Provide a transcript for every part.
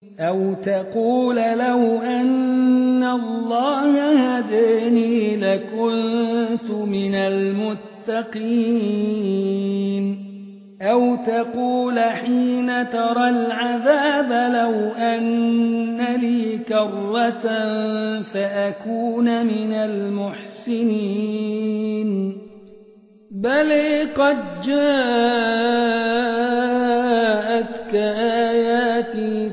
أو تقول لو أن الله هداني لكنت من المتقين أو تقول حين ترى العذاب لو أن لي كرة فأكون من المحسنين بل قد جاءتك آياتي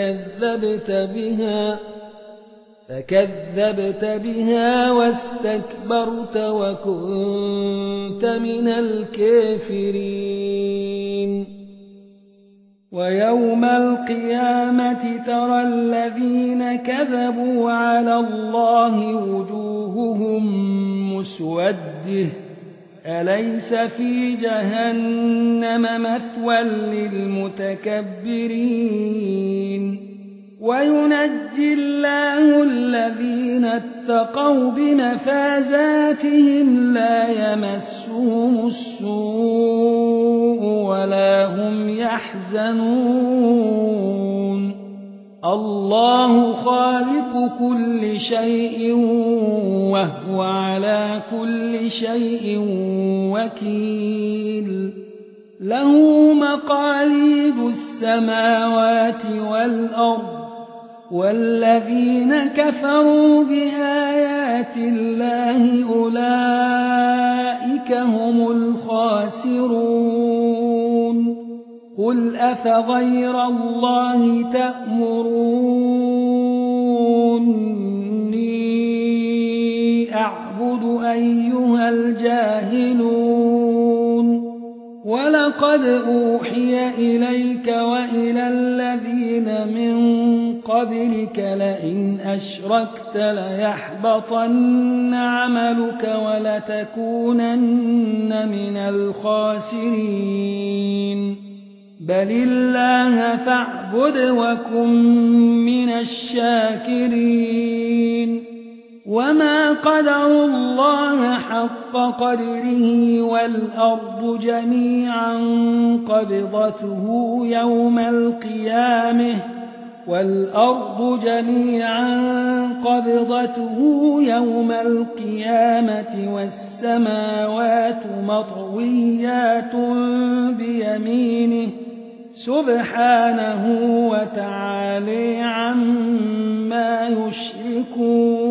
فكذبت بها واستكبرت وكنت من الكافرين ويوم القيامة ترى الذين كذبوا على الله وجوههم مسودة أليس في جهنم مثوى للمتكبرين وينجي الله الذين اتقوا بمفازاتهم لا يمسهم السوء ولا هم يحزنون الله خالق كل شيء وهو على كل شيء وكيل له مقاليد السماوات والأرض والذين كفروا بآيات الله أولئك هم الخاسرون قل أفغير الله تأمروني أعبد أيها الجاهلون ولقد أوحي إليك وإلى الذين من قبلك لئن أشركت ليحبطن عملك ولتكونن من الخاسرين بل الله فاعبد وكن من الشاكرين وما قدروا الله حق قدره والأرض جميعا قبضته يوم القيامة والسماوات مطويات بيمينه سبحانه وتعالى عما يشركون